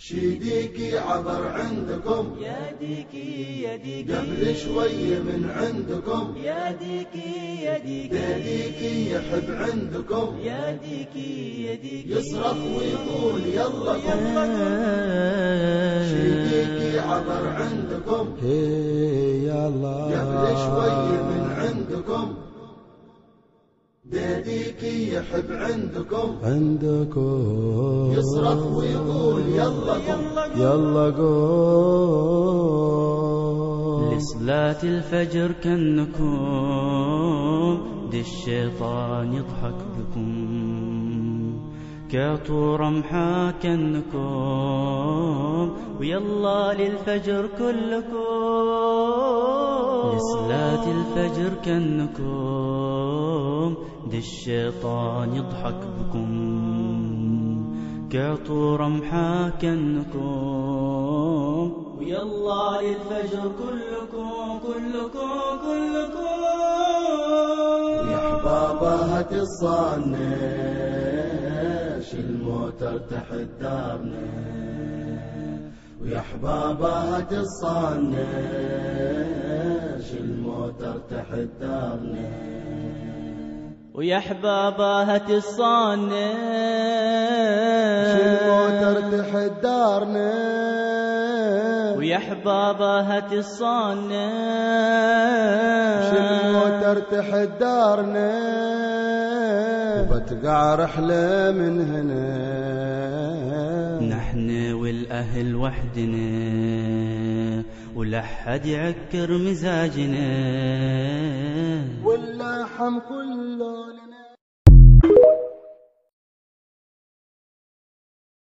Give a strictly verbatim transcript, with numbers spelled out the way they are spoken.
شيديكي عبر عندكم يا ديكي يا ديكي قبل شوي من عندكم يا ديكي يا ديكي ديكي يحب عندكم يا ديكي يا ديكي يصرخ ويقول يلا قم شيديكي عبر عندكم يلا قبل شوي من عندكم ديكي يحب عندكم عندكم يصرخ ويقول يلا قم يلا قوم لصلاة الفجر كأنكم دي الشيطان يضحك بكم كطور رمحا كأنكم ويلا للفجر كلكم لصلاة الفجر كأنكم دي الشيطان يضحك بكم كطور رمحا كأنكم ويلا للفجر كلكم كلكم كلكم يا حبابها تصنش الموتر تحت دارنا ويا حبابها تصنش الموتر تحت دارنا ويا حبابها تصنش الموتر تحت دارنا ويا حبابها تصنش الموتر تحت دارنا وبتقع رحلة من هنا نحن والأهل وحدنا ولا حد يعكر مزاجنا واللحم كله